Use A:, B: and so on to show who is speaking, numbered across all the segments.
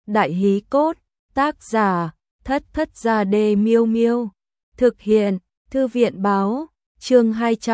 A: Đại hí cốt, tác giả, Thất Thất Gia Đê Miêu Miêu. Thực hiện, Thư viện báo, chương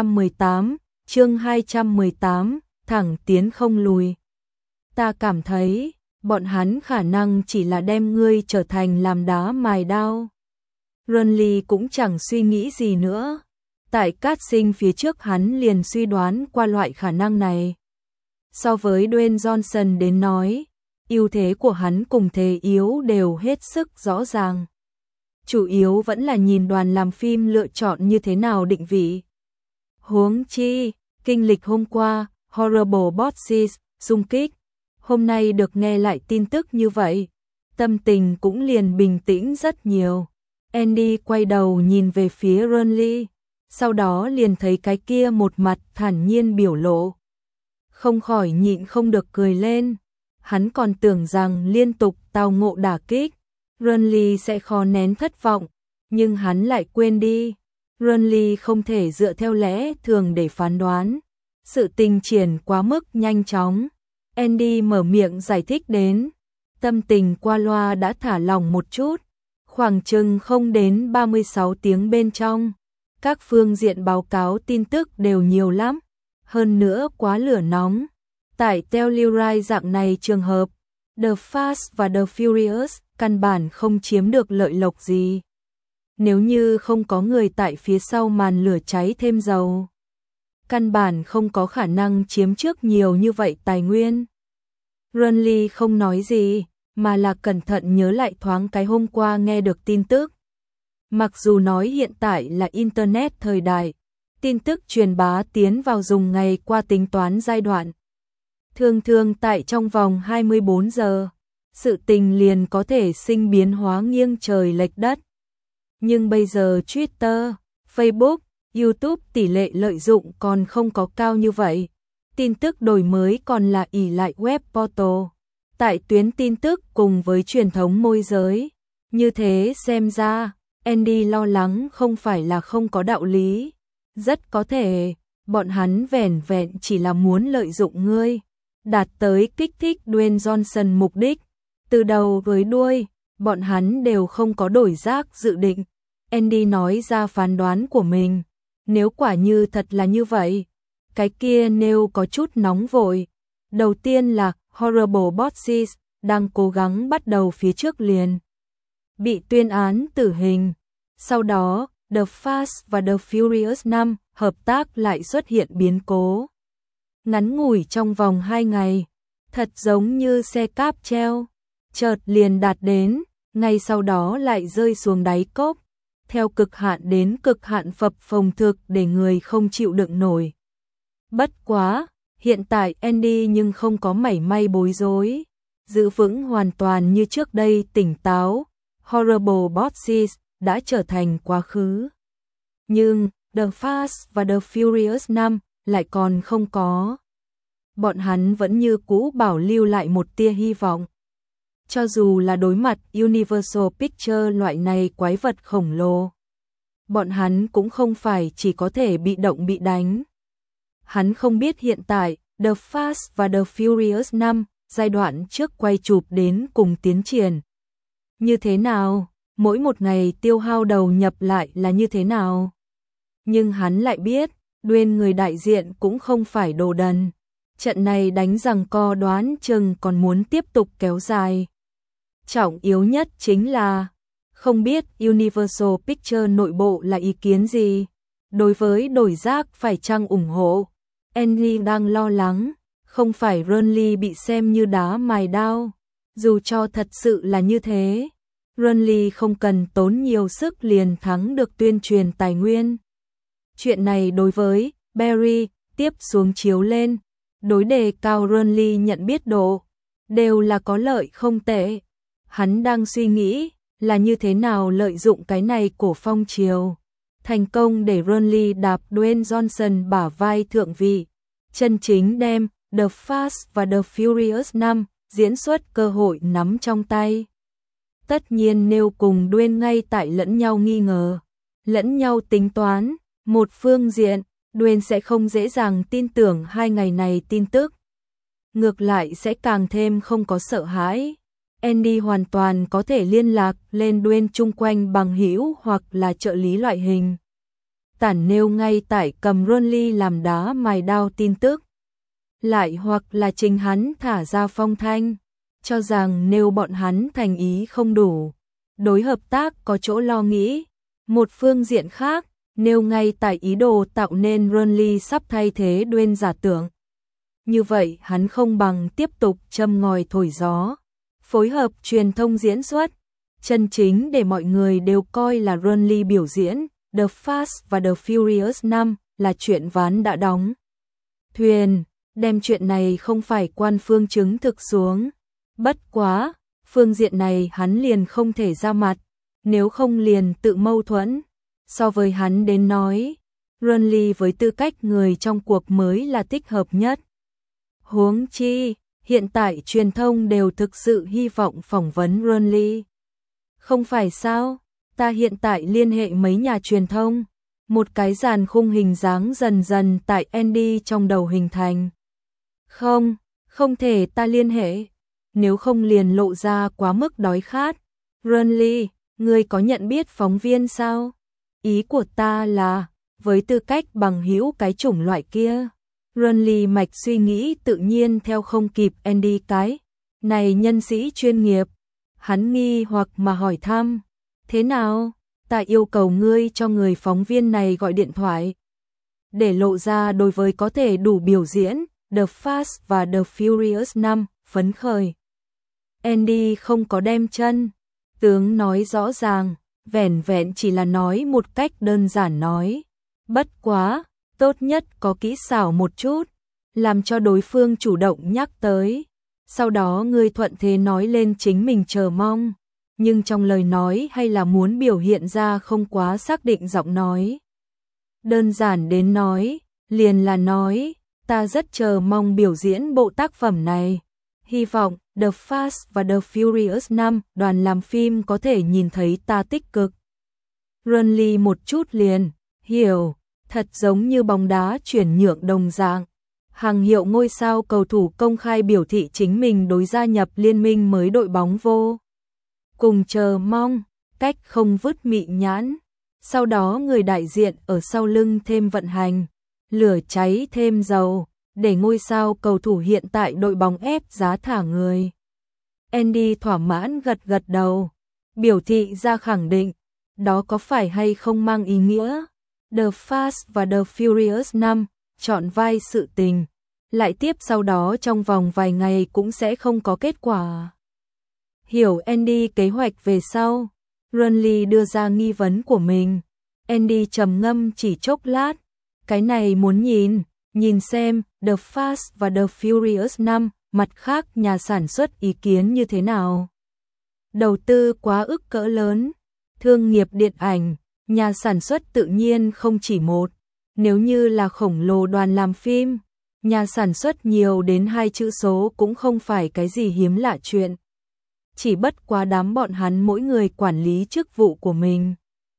A: 218, thẳng tiến không lùi. Ta cảm thấy, bọn hắn khả năng chỉ là đem ngươi trở thành làm đá mài đao. Renly cũng chẳng suy nghĩ gì nữa. Tại cát sinh phía trước hắn liền suy đoán qua loại khả năng này. So với Dwayne Johnson đến nói, ưu thế của hắn cùng thế yếu đều hết sức rõ ràng. Chủ yếu vẫn là nhìn đoàn làm phim lựa chọn như thế nào định vị. Huống chi, kinh lịch hôm qua, Horrible Bosses, xung kích. Hôm nay được nghe lại tin tức như vậy, tâm tình cũng liền bình tĩnh rất nhiều. Andy quay đầu nhìn về phía Renly, sau đó liền thấy cái kia một mặt thản nhiên biểu lộ. Không khỏi nhịn không được cười lên. Hắn còn tưởng rằng liên tục tao ngộ đả kích, Renly sẽ khó nén thất vọng, nhưng hắn lại quên đi. Renly không thể dựa theo lẽ thường để phán đoán. Sự tình triển quá mức nhanh chóng. Andy mở miệng giải thích đến. Tâm tình qua loa đã thả lỏng một chút. Khoảng chừng không đến 36 tiếng bên trong. Các phương diện báo cáo tin tức đều nhiều lắm. Hơn nữa quá lửa nóng. Tại Telluride dạng này trường hợp, The Fast và The Furious căn bản không chiếm được lợi lộc gì. Nếu như không có người tại phía sau màn lửa cháy thêm dầu, căn bản không có khả năng chiếm trước nhiều như vậy tài nguyên. Renly không nói gì, mà là cẩn thận nhớ lại thoáng cái hôm qua nghe được tin tức. Mặc dù nói hiện tại là Internet thời đại, tin tức truyền bá tiến vào dùng ngày qua tính toán giai đoạn. Thường tại trong vòng 24 giờ, sự tình liền có thể sinh biến hóa nghiêng trời lệch đất. Nhưng bây giờ Twitter, Facebook, YouTube tỷ lệ lợi dụng còn không có cao như vậy. Tin tức đổi mới còn là ỷ lại web portal. Tại tuyến tin tức cùng với truyền thống môi giới. Như thế xem ra, Andy lo lắng không phải là không có đạo lý. Rất có thể, bọn hắn vẻn vẹn chỉ là muốn lợi dụng ngươi, đạt tới kích thích Dwayne Johnson mục đích. Từ đầu với đuôi, bọn hắn đều không có đổi rác dự định. Andy nói ra phán đoán của mình. Nếu quả như thật là như vậy, cái kia nêu có chút nóng vội. Đầu tiên là Horrible Bosses đang cố gắng bắt đầu phía trước liền bị tuyên án tử hình. Sau đó, The Fast và The Furious 5 hợp tác lại xuất hiện biến cố. Ngắn ngủi trong vòng 2 ngày, thật giống như xe cáp treo, chợt liền đạt đến, ngay sau đó lại rơi xuống đáy cốc, theo cực hạn đến cực hạn phập phồng thực để người không chịu đựng nổi. Bất quá, hiện tại Andy nhưng không có mảy may bối rối, giữ vững hoàn toàn như trước đây tỉnh táo. Horrible Bosses đã trở thành quá khứ. Nhưng, The Fast và The Furious 5 lại còn không có. Bọn hắn vẫn như cũ bảo lưu lại một tia hy vọng. Cho dù là đối mặt Universal Pictures loại này quái vật khổng lồ, bọn hắn cũng không phải chỉ có thể bị động bị đánh. Hắn không biết hiện tại, The Fast và The Furious 5 giai đoạn trước quay chụp đến cùng tiến triển như thế nào, mỗi một ngày tiêu hao đầu nhập lại là như thế nào. Nhưng hắn lại biết, Dwayne người đại diện cũng không phải đồ đần. Trận này đánh giằng co đoán chừng còn muốn tiếp tục kéo dài. Trọng yếu nhất chính là, không biết Universal Pictures nội bộ là ý kiến gì. Đối với đổi rác phải chăng ủng hộ, Andy đang lo lắng, không phải Renly bị xem như đá mài đao. Dù cho thật sự là như thế, Renly không cần tốn nhiều sức liền thắng được tuyên truyền tài nguyên. Chuyện này đối với Barry tiếp xuống chiếu lên, đối đề cao Renly nhận biết độ, đều là có lợi không tệ. Hắn đang suy nghĩ là như thế nào lợi dụng cái này của phong triều, thành công để Renly đạp Dwayne Johnson bả vai thượng vị, chân chính đem The Fast và The Furious 5 diễn xuất cơ hội nắm trong tay. Tất nhiên nêu cùng Dwayne ngay tại lẫn nhau nghi ngờ, lẫn nhau tính toán. Một phương diện, Dwayne sẽ không dễ dàng tin tưởng 2 ngày này tin tức. Ngược lại sẽ càng thêm không có sợ hãi. Andy hoàn toàn có thể liên lạc lên Dwayne chung quanh bằng hữu hoặc là trợ lý loại hình. Tản nêu ngay tại cầm Ronly làm đá mài đao tin tức. Lại hoặc là chính hắn thả ra phong thanh, cho rằng nếu bọn hắn thành ý không đủ, đối hợp tác có chỗ lo nghĩ. Một phương diện khác, nêu ngay tại ý đồ tạo nên Ronly sắp thay thế Dwayne giả tưởng. Như vậy hắn không bằng tiếp tục châm ngòi thổi gió, phối hợp truyền thông diễn xuất, chân chính để mọi người đều coi là Ronly biểu diễn The Fast và The Furious 5 là chuyện ván đã đóng thuyền, đem chuyện này không phải quan phương chứng thực xuống. Bất quá, phương diện này hắn liền không thể ra mặt, nếu không liền tự mâu thuẫn. So với hắn đến nói, Ronly với tư cách người trong cuộc mới là thích hợp nhất. Huống chi, hiện tại truyền thông đều thực sự hy vọng phỏng vấn Ronly. Không phải sao, ta hiện tại liên hệ mấy nhà truyền thông, một cái dàn khung hình dáng dần dần tại Andy trong đầu hình thành. Không thể ta liên hệ, nếu không liền lộ ra quá mức đói khát. Ronly, ngươi có nhận biết phóng viên sao? Ý của ta là, với tư cách bằng hữu cái chủng loại kia. Ronly mạch suy nghĩ tự nhiên theo không kịp Andy cái này nhân sĩ chuyên nghiệp. Hắn nghi hoặc mà hỏi thăm, thế nào? Ta yêu cầu ngươi cho người phóng viên này gọi điện thoại, để lộ ra đối với có thể đủ biểu diễn The Fast và The Furious 5 phấn khởi. Andy không có đem chân tướng nói rõ ràng, vẻn vẹn chỉ là nói một cách đơn giản nói. Bất quá, tốt nhất có kỹ xảo một chút, làm cho đối phương chủ động nhắc tới. Sau đó ngươi thuận thế nói lên chính mình chờ mong, nhưng trong lời nói hay là muốn biểu hiện ra không quá xác định giọng nói. Đơn giản đến nói, liền là nói, ta rất chờ mong biểu diễn bộ tác phẩm này. Hy vọng The Fast và The Furious 5 đoàn làm phim có thể nhìn thấy ta tích cực. Ronly một chút liền hiểu, thật giống như bóng đá chuyển nhượng đồng dạng. Hàng hiệu ngôi sao cầu thủ công khai biểu thị chính mình đối gia nhập liên minh mới đội bóng vô cùng chờ mong, cách không vứt mị nhãn. Sau đó người đại diện ở sau lưng thêm vận hành, lửa cháy thêm dầu, để ngôi sao cầu thủ hiện tại đội bóng ép giá thả người. Andy thỏa mãn gật gật đầu, biểu thị ra khẳng định, đó có phải hay không mang ý nghĩa The Fast và The Furious 5 chọn vai sự tình, lại tiếp sau đó trong vòng vài ngày cũng sẽ không có kết quả. Hiểu Andy kế hoạch về sau, Ronly đưa ra nghi vấn của mình. Andy trầm ngâm chỉ chốc lát, cái này muốn nhìn xem The Fast và The Furious 5 mặt khác nhà sản xuất ý kiến như thế nào. Đầu tư quá ức cỡ lớn, thương nghiệp điện ảnh, nhà sản xuất tự nhiên không chỉ một. Nếu như là khổng lồ đoàn làm phim, nhà sản xuất nhiều đến 2 chữ số cũng không phải cái gì hiếm lạ chuyện. Chỉ bất quá đám bọn hắn mỗi người quản lý chức vụ của mình,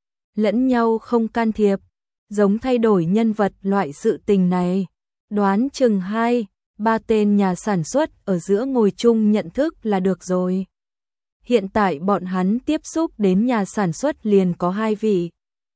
A: lẫn nhau không can thiệp, giống thay đổi nhân vật loại sự tình này. Đoán chừng 2-3 tên nhà sản xuất ở giữa ngồi chung nhận thức là được rồi. Hiện tại bọn hắn tiếp xúc đến nhà sản xuất liền có 2 vị.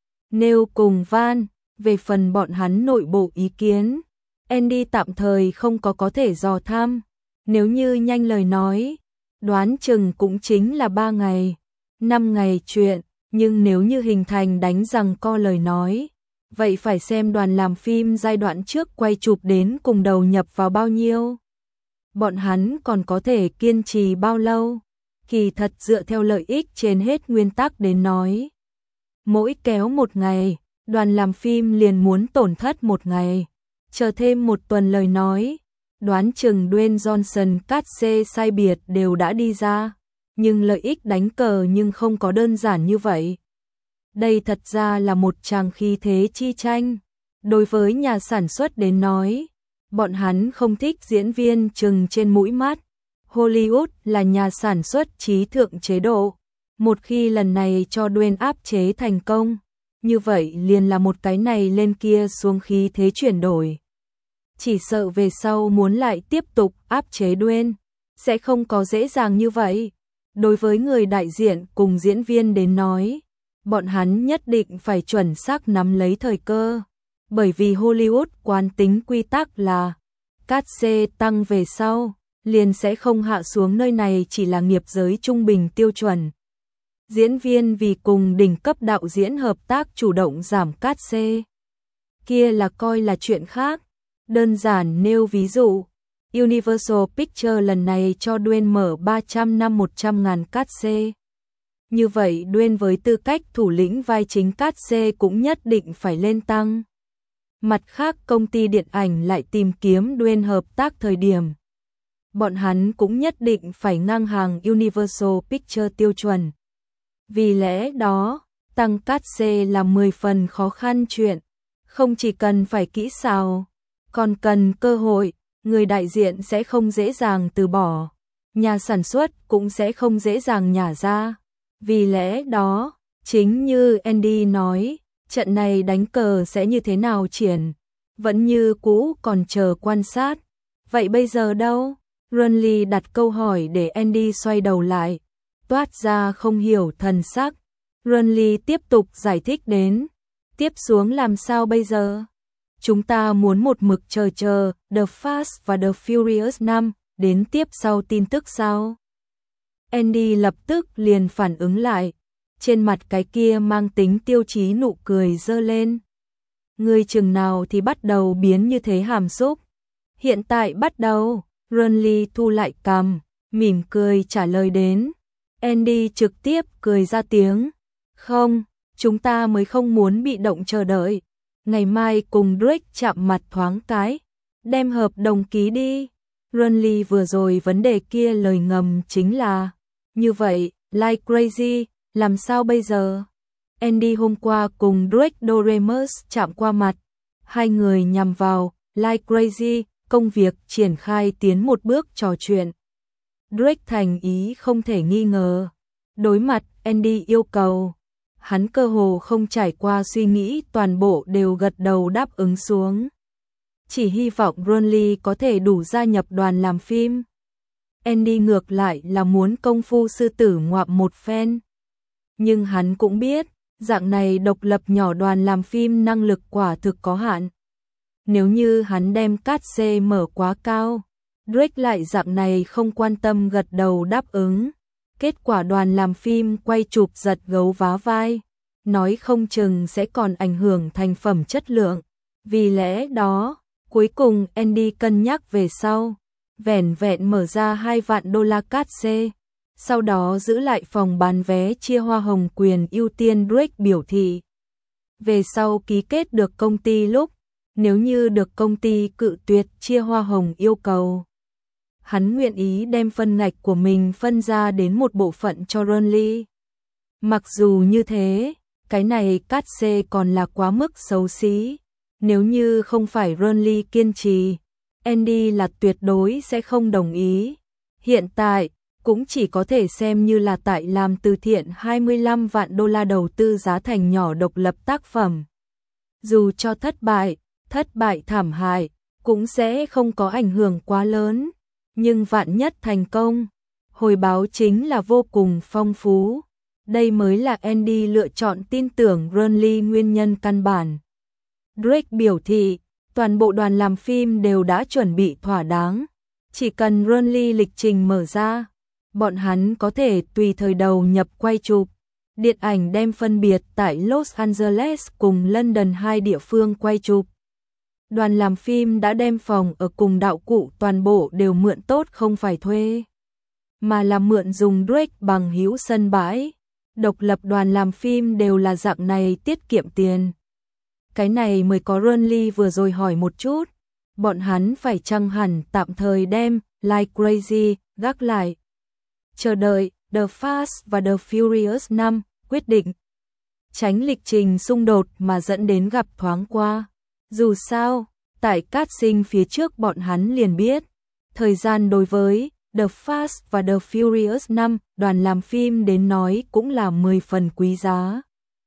A: Nêu cùng Van, về phần bọn hắn nội bộ ý kiến, Andy tạm thời không có thể dò thăm. Nếu như nhanh lời nói, đoán chừng cũng chính là 3 ngày, 5 ngày chuyện, nhưng nếu như hình thành đánh giằng co lời nói, vậy phải xem đoàn làm phim giai đoạn trước quay chụp đến cùng đầu nhập vào bao nhiêu. Bọn hắn còn có thể kiên trì bao lâu? Kỳ thật dựa theo lợi ích trên hết nguyên tắc đến nói, mỗi kéo 1 ngày, đoàn làm phim liền muốn tổn thất 1 ngày. Chờ thêm 1 tuần lời nói, đoán chừng Dwayne Johnson cát xê sai biệt đều đã đi ra, nhưng lợi ích đánh cờ nhưng không có đơn giản như vậy. Đây thật ra là một tràng khí thế chi tranh. Đối với nhà sản xuất đến nói, bọn hắn không thích diễn viên chừng trên mũi mắt. Hollywood là nhà sản xuất trí thượng chế độ. Một khi lần này cho Dwayne áp chế thành công, như vậy liền là một cái này lên kia xuống khí thế chuyển đổi. Chỉ sợ về sau muốn lại tiếp tục áp chế Dwayne, sẽ không có dễ dàng như vậy. Đối với người đại diện cùng diễn viên đến nói, bọn hắn nhất định phải chuẩn xác nắm lấy thời cơ, bởi vì Hollywood quán tính quy tắc là cát xê tăng về sau, liền sẽ không hạ xuống, nơi này chỉ là nghiệp giới trung bình tiêu chuẩn. Diễn viên vì cùng đỉnh cấp đạo diễn hợp tác chủ động giảm cát xê, kia là coi là chuyện khác. Đơn giản nêu ví dụ, Universal Pictures lần này cho Dwayne mở 300 năm 100.000 cát xê. Như vậy Dwayne với tư cách thủ lĩnh vai chính cát xê cũng nhất định phải lên tăng. Mặt khác công ty điện ảnh lại tìm kiếm Dwayne hợp tác thời điểm. Bọn hắn cũng nhất định phải ngang hàng Universal Pictures tiêu chuẩn. Vì lẽ đó, tăng cát xê là 10 phần khó khăn chuyện, không chỉ cần phải kỹ xảo, còn cần cơ hội, người đại diện sẽ không dễ dàng từ bỏ, nhà sản xuất cũng sẽ không dễ dàng nhả ra. Vì lẽ đó, chính như Andy nói, trận này đánh cờ sẽ như thế nào triển, vẫn như cũ còn chờ quan sát. Vậy bây giờ đâu? Ronly đặt câu hỏi để Andy xoay đầu lại, toát ra không hiểu thần sắc. Ronly tiếp tục giải thích đến, tiếp xuống làm sao bây giờ? Chúng ta muốn một mực chờ The Fast và The Furious 5 đến tiếp sau tin tức sao? Andy lập tức liền phản ứng lại, trên mặt cái kia mang tính tiêu chí nụ cười dơ lên. Người chừng nào thì bắt đầu biến như thế hàm xúc? Hiện tại bắt đầu. Ronly thu lại cằm, mỉm cười trả lời đến. Andy trực tiếp cười ra tiếng. Không, chúng ta mới không muốn bị động chờ đợi. Ngày mai cùng Drake chạm mặt thoáng cái, đem hợp đồng ký đi. Ronly vừa rồi vấn đề kia lời ngầm chính là, như vậy, like crazy, làm sao bây giờ? Andy hôm qua cùng Drake Doremus chạm qua mặt, hai người nhằm vào like crazy, công việc triển khai tiến một bước trò chuyện. Drake thành ý không thể nghi ngờ. Đối mặt Andy yêu cầu, hắn cơ hồ không trải qua suy nghĩ, toàn bộ đều gật đầu đáp ứng xuống. Chỉ hy vọng Ronly có thể đủ gia nhập đoàn làm phim. Andy ngược lại là muốn công phu sư tử ngoạm một phen. Nhưng hắn cũng biết, dạng này độc lập nhỏ đoàn làm phim năng lực quả thực có hạn. Nếu như hắn đem cát xê mở quá cao, Drake lại dạng này không quan tâm gật đầu đáp ứng. Kết quả đoàn làm phim quay chụp giật gấu vá vai, nói không chừng sẽ còn ảnh hưởng thành phẩm chất lượng. Vì lẽ đó, cuối cùng Andy cân nhắc về sau, vẻn vẹn mở ra 2 vạn đô la cát xê, sau đó giữ lại phòng bán vé chia hoa hồng quyền ưu tiên. Drake biểu thị, về sau ký kết được công ty lúc, nếu như được công ty cự tuyệt chia hoa hồng yêu cầu, hắn nguyện ý đem phân ngạch của mình phân ra đến một bộ phận cho Ronly. Mặc dù như thế, cái này cát xê còn là quá mức xấu xí. Nếu như không phải Ronly kiên trì, Andy là tuyệt đối sẽ không đồng ý. Hiện tại, cũng chỉ có thể xem như là tại làm từ thiện 25 vạn đô la đầu tư giá thành nhỏ độc lập tác phẩm. Dù cho thất bại thảm hại, cũng sẽ không có ảnh hưởng quá lớn. Nhưng vạn nhất thành công, hồi báo chính là vô cùng phong phú. Đây mới là Andy lựa chọn tin tưởng Ronly nguyên nhân căn bản. Drake biểu thị, toàn bộ đoàn làm phim đều đã chuẩn bị thỏa đáng. Chỉ cần Ronly lịch trình mở ra, bọn hắn có thể tùy thời đầu nhập quay chụp. Điện ảnh đem phân biệt tại Los Angeles cùng London 2 địa phương quay chụp. Đoàn làm phim đã đem phòng ở cùng đạo cụ toàn bộ đều mượn tốt, không phải thuê, mà là mượn dùng Drake bằng hữu sân bãi. Độc lập đoàn làm phim đều là dạng này, tiết kiệm tiền. Cái này mới có Ronly vừa rồi hỏi một chút, bọn hắn phải chăng hẳn tạm thời đem Like Crazy gác lại, chờ đợi The Fast và The Furious 5 quyết định, tránh lịch trình xung đột mà dẫn đến gặp thoáng qua. Dù sao, tại casting phía trước bọn hắn liền biết, thời gian đối với The Fast và The Furious 5 đoàn làm phim đến nói cũng là 10 phần quý giá.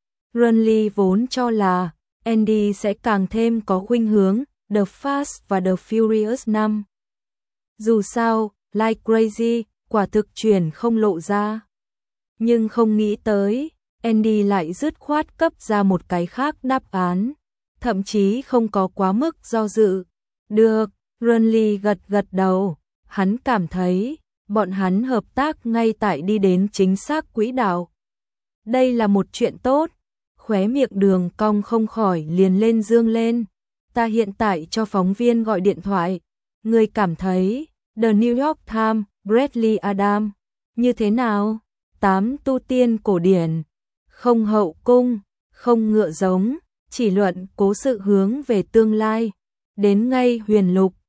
A: Ronly vốn cho là Andy sẽ càng thêm có khuynh hướng The Fast và The Furious 5. Dù sao, Like Crazy quả thực chuyển không lộ ra. Nhưng không nghĩ tới, Andy lại dứt khoát cấp ra một cái khác đáp án, thậm chí không có quá mức do dự. Được, Renly gật gật đầu, hắn cảm thấy bọn hắn hợp tác ngay tại đi đến chính xác quỹ đạo. Đây là một chuyện tốt, khóe miệng Đường cong không khỏi liền lên dương lên. Ta hiện tại cho phóng viên gọi điện thoại, người cảm thấy The New York Times, Bradley Adam, như thế nào? 8 tu tiên cổ điển, không hậu cung, không ngựa giống, chỉ luận cố sự hướng về tương lai, đến ngay huyền lục,